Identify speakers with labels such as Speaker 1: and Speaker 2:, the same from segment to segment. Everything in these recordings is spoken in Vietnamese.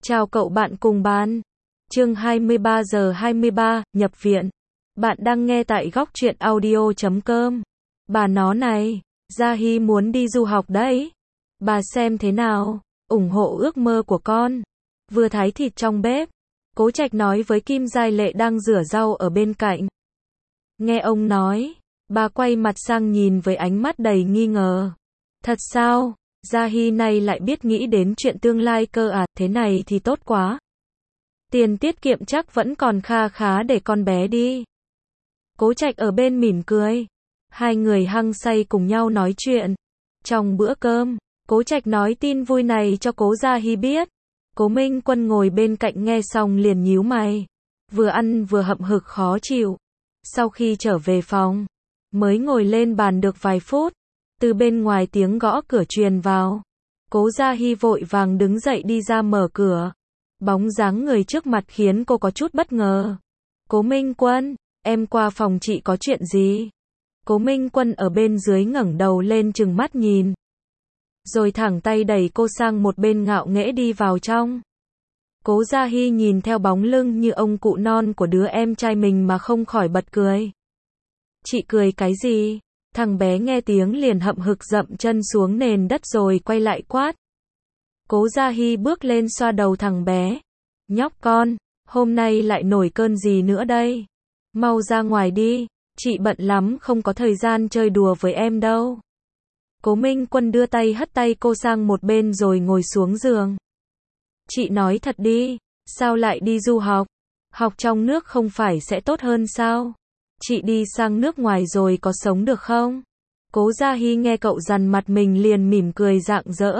Speaker 1: Chào cậu bạn cùng bàn. Chương 23 giờ 23, nhập viện. Bạn đang nghe tại góc truyện audio.com. Bà nó này, Gia Hy muốn đi du học đấy. Bà xem thế nào, ủng hộ ước mơ của con. Vừa thái thịt trong bếp, Cố Trạch nói với Kim Giai Lệ đang rửa rau ở bên cạnh. Nghe ông nói, bà quay mặt sang nhìn với ánh mắt đầy nghi ngờ. Thật sao? Gia Hy này lại biết nghĩ đến chuyện tương lai cơ à, thế này thì tốt quá. Tiền tiết kiệm chắc vẫn còn kha khá để con bé đi. Cố Trạch ở bên mỉm cười. Hai người hăng say cùng nhau nói chuyện. Trong bữa cơm, Cố Trạch nói tin vui này cho Cố Gia Hy biết. Cố Minh Quân ngồi bên cạnh nghe xong liền nhíu mày. Vừa ăn vừa hậm hực khó chịu. Sau khi trở về phòng, mới ngồi lên bàn được vài phút. Từ bên ngoài tiếng gõ cửa truyền vào. Cố Gia Hy vội vàng đứng dậy đi ra mở cửa. Bóng dáng người trước mặt khiến cô có chút bất ngờ. Cố Minh Quân, em qua phòng chị có chuyện gì? Cố Minh Quân ở bên dưới ngẩng đầu lên trừng mắt nhìn. Rồi thẳng tay đẩy cô sang một bên ngạo nghễ đi vào trong. Cố Gia Hy nhìn theo bóng lưng như ông cụ non của đứa em trai mình mà không khỏi bật cười. Chị cười cái gì? Thằng bé nghe tiếng liền hậm hực dậm chân xuống nền đất rồi quay lại quát. Cố Gia Hy bước lên xoa đầu thằng bé. Nhóc con, hôm nay lại nổi cơn gì nữa đây? Mau ra ngoài đi, chị bận lắm không có thời gian chơi đùa với em đâu. Cố Minh Quân đưa tay hất tay cô sang một bên rồi ngồi xuống giường. Chị nói thật đi, sao lại đi du học? Học trong nước không phải sẽ tốt hơn sao? Chị đi sang nước ngoài rồi có sống được không? Cố Gia Hy nghe cậu dằn mặt mình liền mỉm cười rạng rỡ.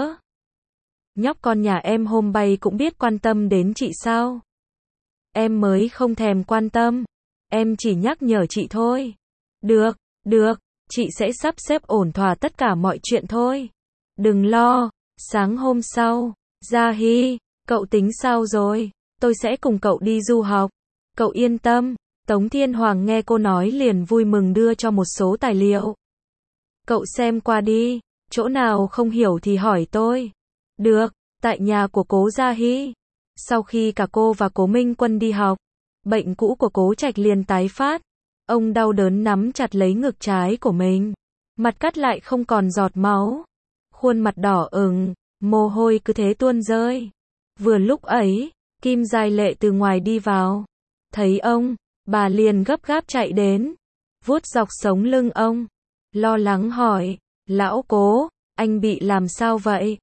Speaker 1: Nhóc con nhà em hôm bay cũng biết quan tâm đến chị sao? Em mới không thèm quan tâm. Em chỉ nhắc nhở chị thôi. Được, được, chị sẽ sắp xếp ổn thỏa tất cả mọi chuyện thôi. Đừng lo. Sáng hôm sau, Gia Hy, cậu tính sao rồi? Tôi sẽ cùng cậu đi du học. Cậu yên tâm. Tống Thiên Hoàng nghe cô nói liền vui mừng đưa cho một số tài liệu. Cậu xem qua đi, chỗ nào không hiểu thì hỏi tôi. Được, tại nhà của Cố Gia Hy. Sau khi cả cô và Cố Minh Quân đi học, bệnh cũ của Cố Trạch liền tái phát. Ông đau đớn nắm chặt lấy ngực trái của mình. Mặt cắt lại không còn giọt máu. Khuôn mặt đỏ ửng, mồ hôi cứ thế tuôn rơi. Vừa lúc ấy, Kim Giai Lệ từ ngoài đi vào. Thấy ông, bà liền gấp gáp chạy đến, vuốt dọc sống lưng ông, lo lắng hỏi, lão Cố, anh bị làm sao vậy?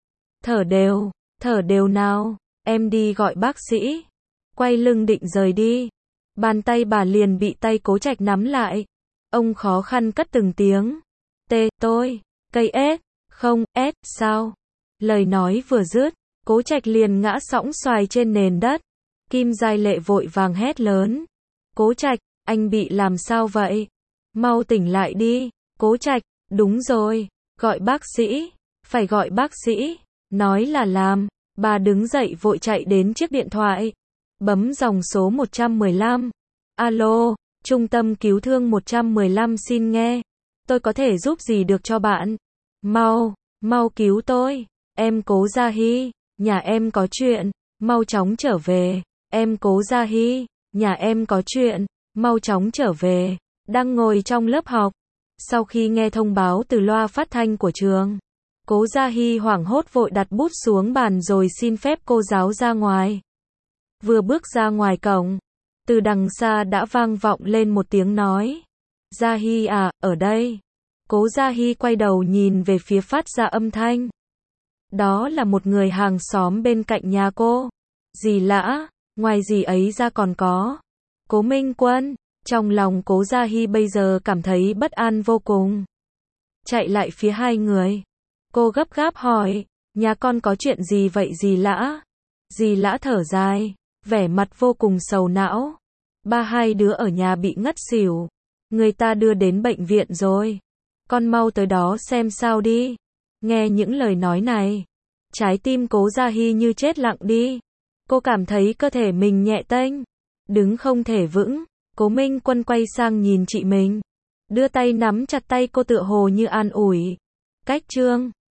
Speaker 1: Thở đều nào, em đi gọi bác sĩ. Quay lưng định rời đi, bàn tay bà liền bị tay Cố Trạch nắm lại. Ông khó khăn cất từng tiếng, tôi, cây ếch, không, ếch, sao? Lời nói vừa dứt, Cố Trạch liền ngã sõng xoài trên nền đất. Kim Giai Lệ vội vàng hét lớn. Cố Trạch, anh bị làm sao vậy? Mau tỉnh lại đi. Cố Trạch, đúng rồi, gọi bác sĩ, phải gọi bác sĩ. Nói là làm, bà đứng dậy vội chạy đến chiếc điện thoại. Bấm dòng số 115. Alo, trung tâm cứu thương 115 xin nghe. Tôi có thể giúp gì được cho bạn? Mau cứu tôi. Em Cố Gia Hy, nhà em có chuyện, mau chóng trở về. Em Cố Gia Hy, nhà em có chuyện, mau chóng trở về. Đang ngồi trong lớp học. Sau khi nghe thông báo từ loa phát thanh của trường, Cố Gia Hy hoảng hốt vội đặt bút xuống bàn rồi xin phép cô giáo ra ngoài. Vừa bước ra ngoài cổng, từ đằng xa đã vang vọng lên một tiếng nói. Gia Hy à, ở đây. Cố Gia Hy quay đầu nhìn về phía phát ra âm thanh. Đó là một người hàng xóm bên cạnh nhà cô. Dì Lã, ngoài dì ấy ra còn có Cố Minh Quân. Trong lòng Cố Gia Hy bây giờ cảm thấy bất an vô cùng. Chạy lại phía hai người, cô gấp gáp hỏi, nhà con có chuyện gì vậy dì Lã? Dì Lã thở dài, vẻ mặt vô cùng sầu não. Hai đứa ở nhà bị ngất xỉu, người ta đưa đến bệnh viện rồi. Con mau tới đó xem sao đi. Nghe những lời nói này, trái tim Cố Gia Hy như chết lặng đi. Cô cảm thấy cơ thể mình nhẹ tênh, đứng không thể vững. Cố Minh Quân quay sang nhìn chị mình, đưa tay nắm chặt tay cô tựa hồ như an ủi. Cách chương